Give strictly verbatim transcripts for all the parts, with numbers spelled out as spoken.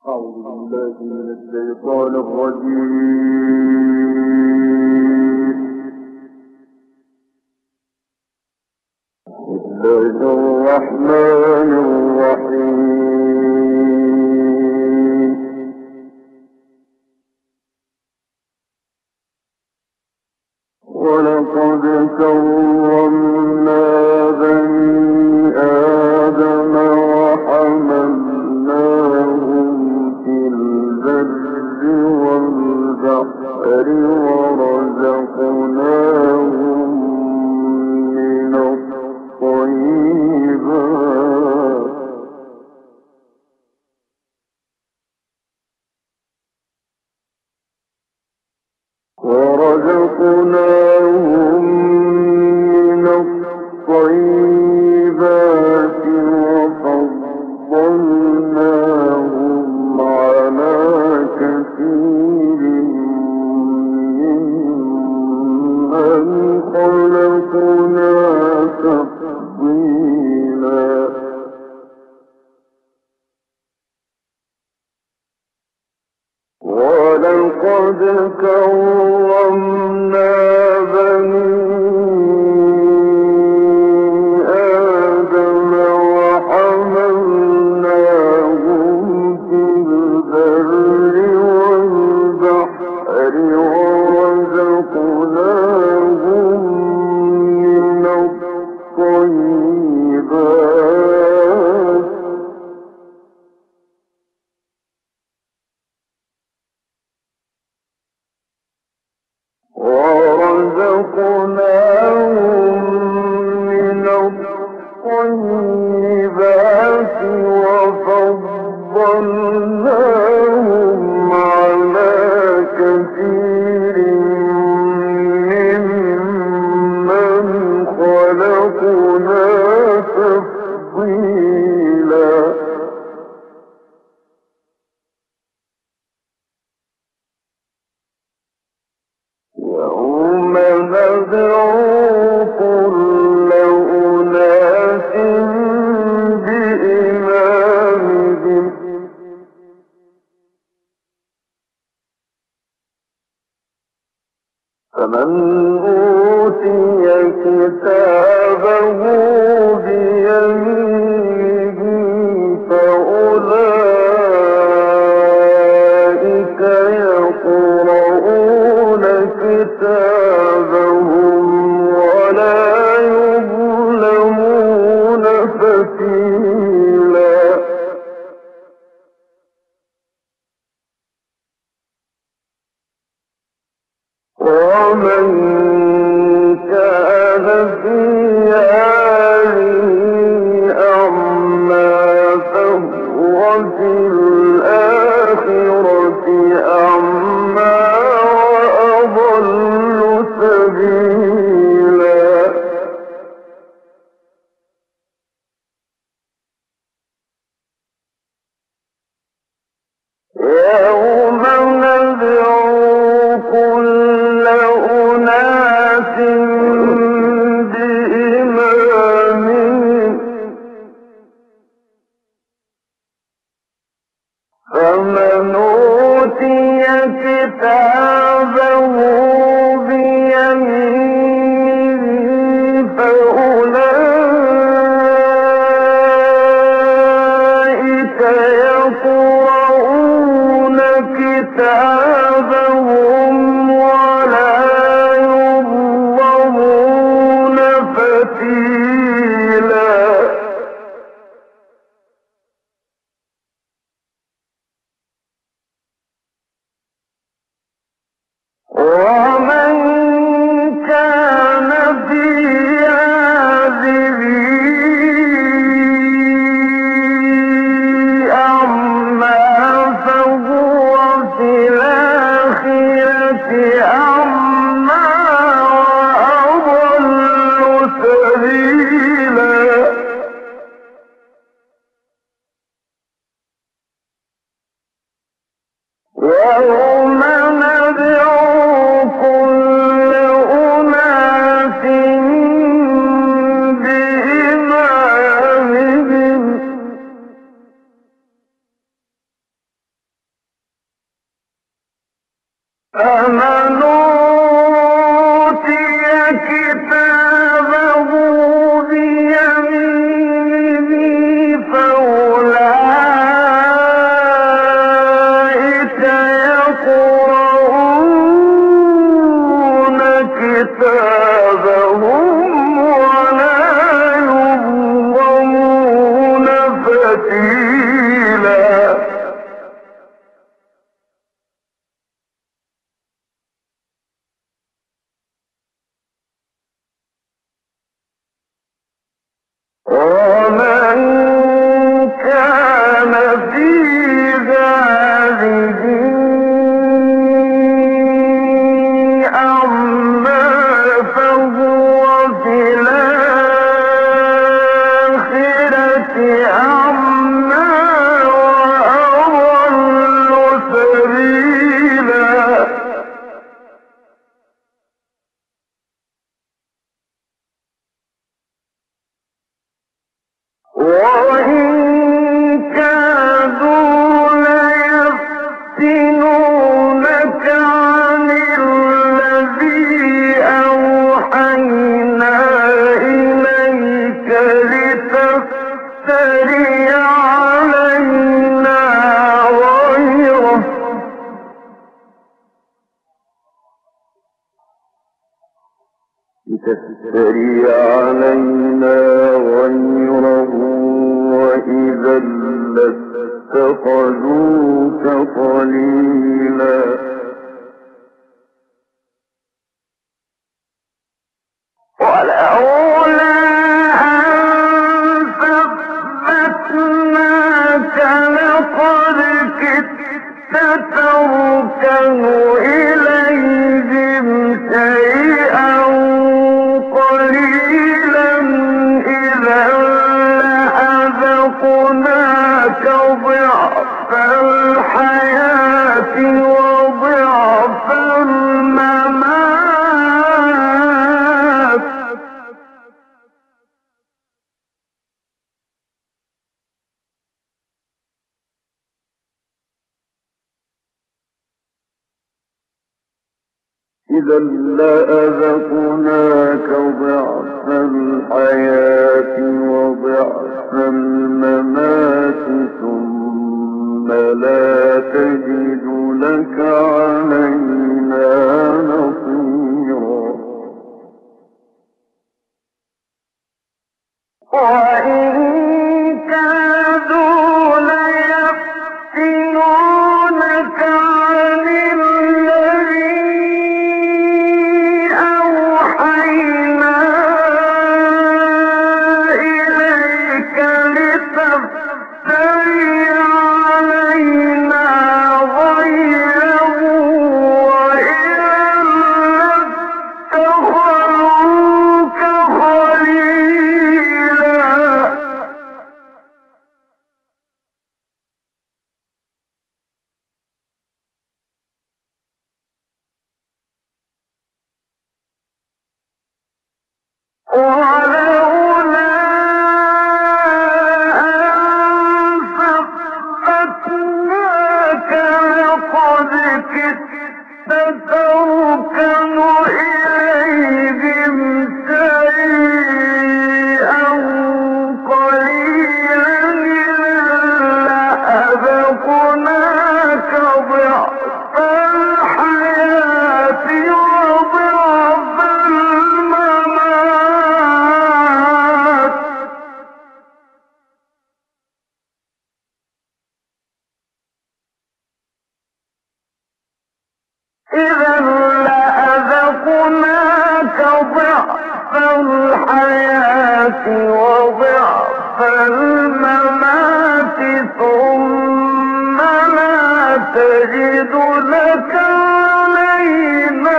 أعوذ بالله من الشيطان الرجيم. بسم الله الرحمن الرحيم. ولقد كرمنا بني آدم وحملناهم في البر والبحر ورزقناهم من الطيبات ورزقناهم من الطيبات وفضلناهم على كثير ممن خلقنا تفضيلا. ولقد كرمنا بني آدم وحملناهم في البر والبحر ورزقناهم من الطيبات ورزقناهم من الطيبات وفضلناهم على كثير ممن خلقنا تفضيلا. يوم ندعو كل أناس بإمامهم فمن أوتي كتابه بيمينه فأولئك يقرؤون كتابهم ولا يظلمون فتيلا. ومن كان في هذه أعمى فهو في الآخرة أعمى وأضل سبيلا. يوم ندعو كل أناس بإمامهم فمن أوتي كتابه بيمينه فأولئك يقرؤون كتابهم ولا يظلمون فتيلا. ومن كان في هذه أعمى فهو في الآخرة أعمى وأضل سبيلا. يوم ندعو كل أناس بإمامهم فمن أوتي كتابه بيمينه فأولئك يقرؤون كتابهم ولا يظلمون فتيلا. ومن كان في هذه أعمى فهو في الآخرة أعمى وأضل سبيلا. وإن كادوا ليفتنونك عن الذي أوحينا إليك لتفتري علينا غيره لتفتري علينا غيره وإذا لاتخذوك خليلا. ولولا أن ثبتناك لقد كدت تركن إليهم شيئا قليلا إذا لأذقناك ضعف الحياة وضعف الممات إذا لأذقناك ضعف الحياة وضعف الممات ثم لا تجد لك علينا نصيرا. وإن كادوا ليفتنونك عن الذي أوحينا إليك لتفتري علينا غيره وإذا لاتخذوك خليلا. ولولا أن ثبتناك لقد كدت تركن إليهم شيئا قليلا إذا لأذقناك ضعف الحياة وضعف الممات إذا لأذقناك ضعف الحياة وضعف الممات ثم لا تجد لك علينا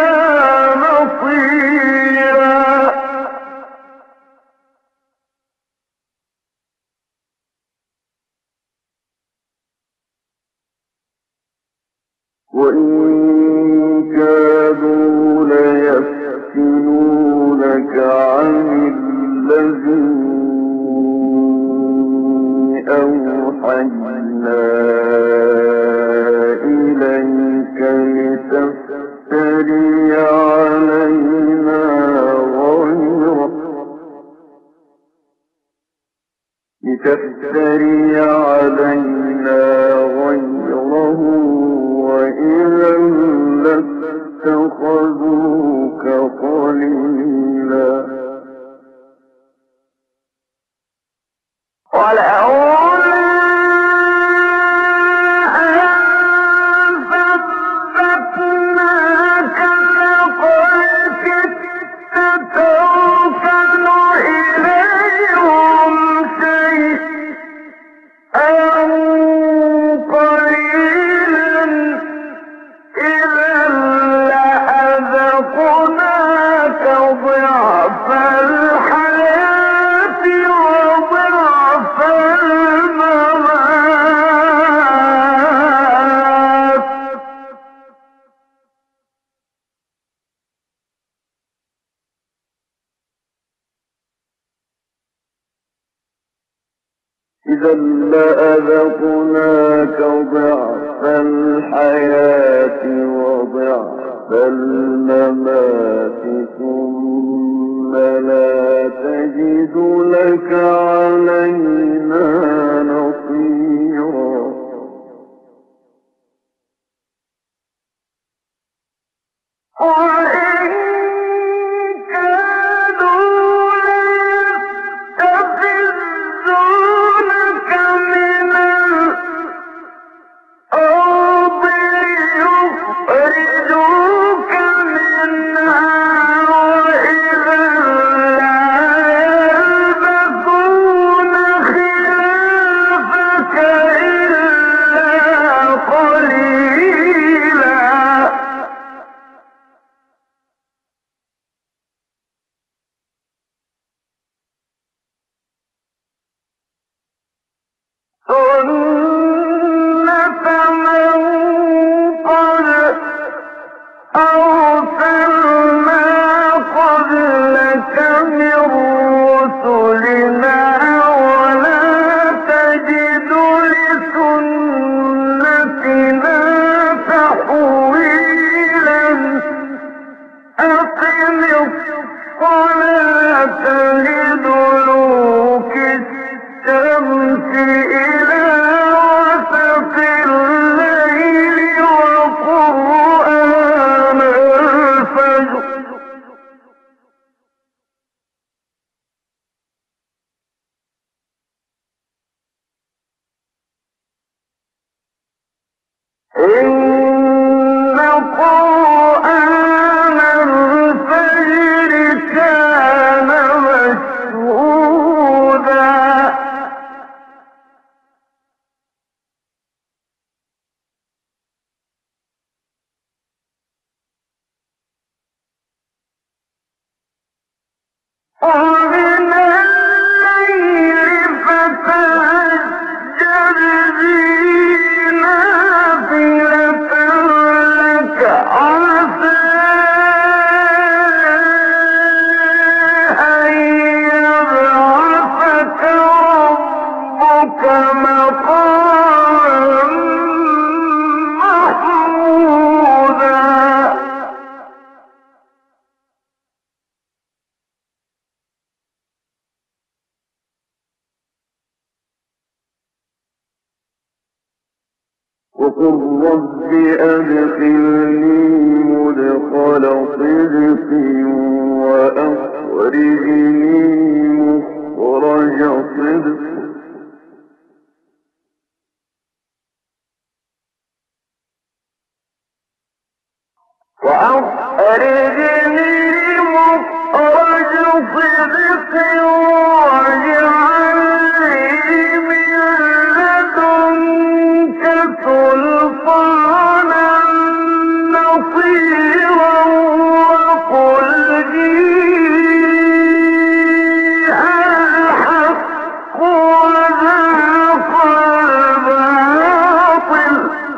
نصيرا. وإن كادوا ليفتنونك عن الذي أوحينا إليك لتفتري إذا لأذقناك ضعف الحياة وضعف الممات ثم لا تجد لك علينا نصيرا. إن قرآن الفجر كان مشهودا. ومن الليل فتهجد به نافلة لك عسى أن يبعثك ربك مقاما محمودا. وقل رب أدخلني مدخل صدق وأخرجني مخرج صدق وأخرجني مخرج صدق واجعل لي من لدنك سلطانا نصيرا. وقل جيء الحق وزهق الباطل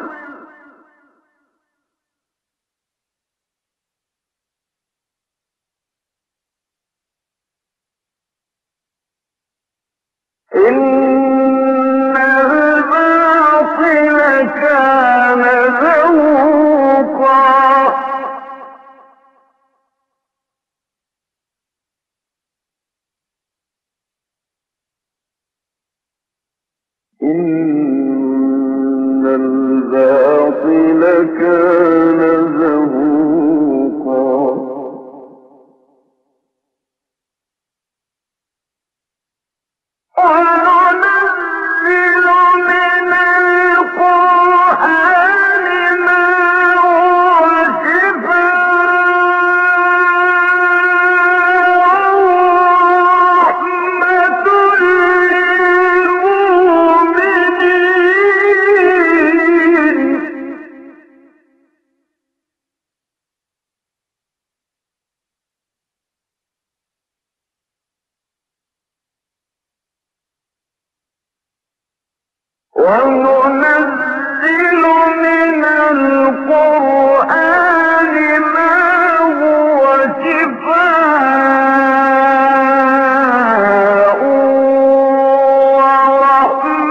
إن الباطل كان زهوقا. إن الباطل كان زهوقا. وننزل من القرآن ما هو شفاء ورحمة للمؤمنين. وننزل من القرآن ما هو شفاء ورحمة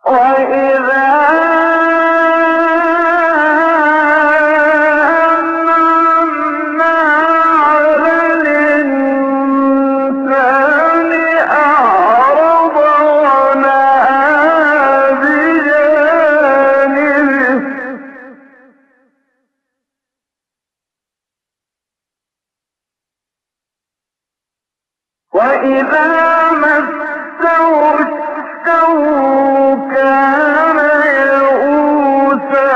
وإذا أنعمنا على الإنسان أعرض ونأى بجانبه وإذا مسه الشر كان يئوسا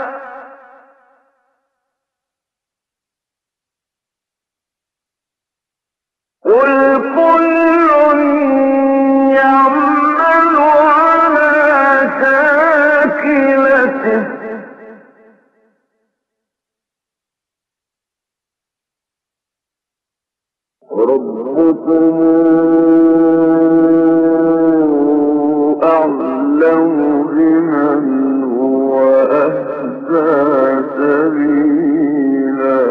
قل كل يعمل على شاكلته ربكم أعلم بمن هو أهدى سبيلا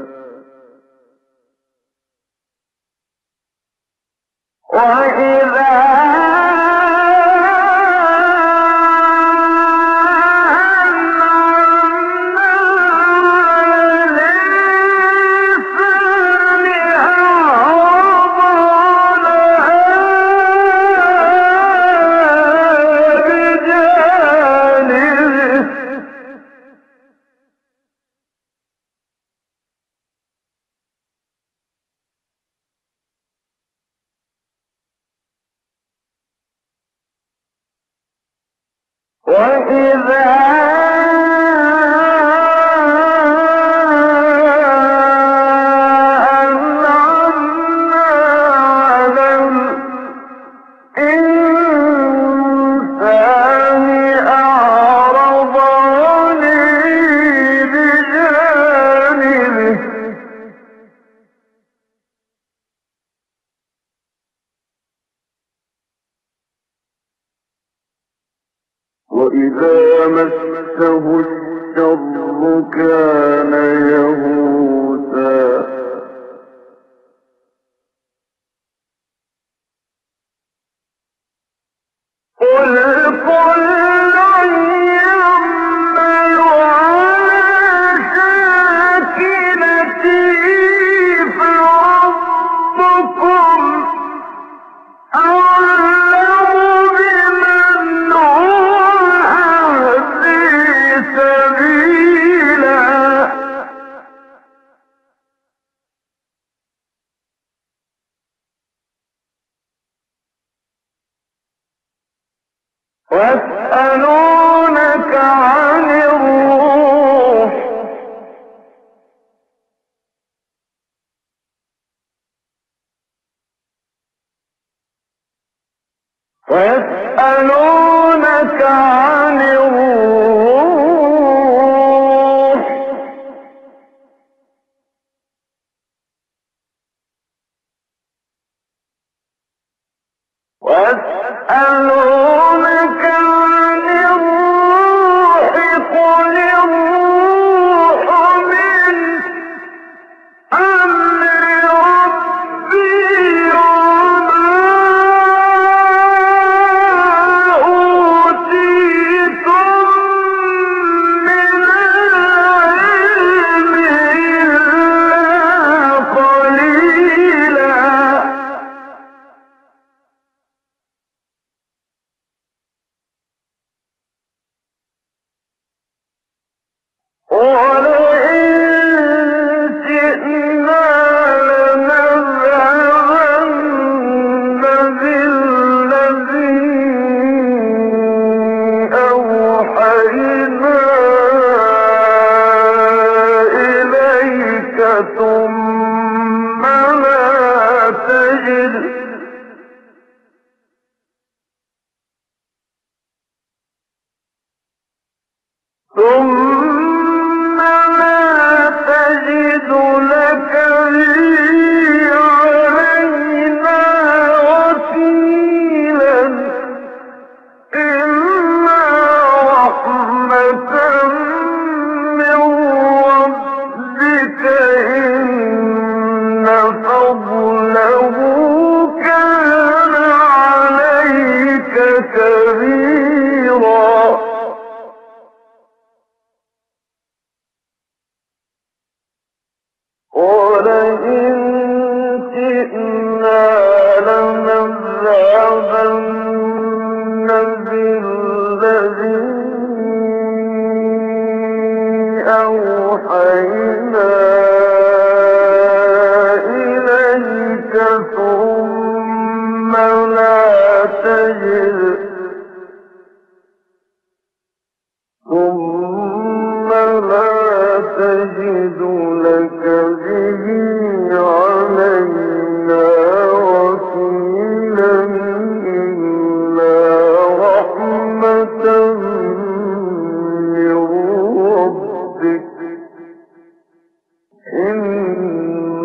وإذا وإذا أنعمنا على الإنسان أعرض ونأى بجانبه وإذا مسه الشر كان يئوسا قل كل يعمل على شاكلته فربكم أعلم بمن هو أهدى سبيلا ويسألونك عن الروح ويسألونك عن الروح ويسألونك عن الروح قل الروح من أمر ربي وما أوتيتم من العلم إلا قليلا ولئن شئنا لنذهبن بالذي أوحينا إليك ثم لا تجد ثم لا تجد لك به علينا وكيلا إلا رحمة من ربك إن فضله كان عليك كبيرا تجد ثم لا تجد لك به علينا وكيلا إلا رحمة من ربك إن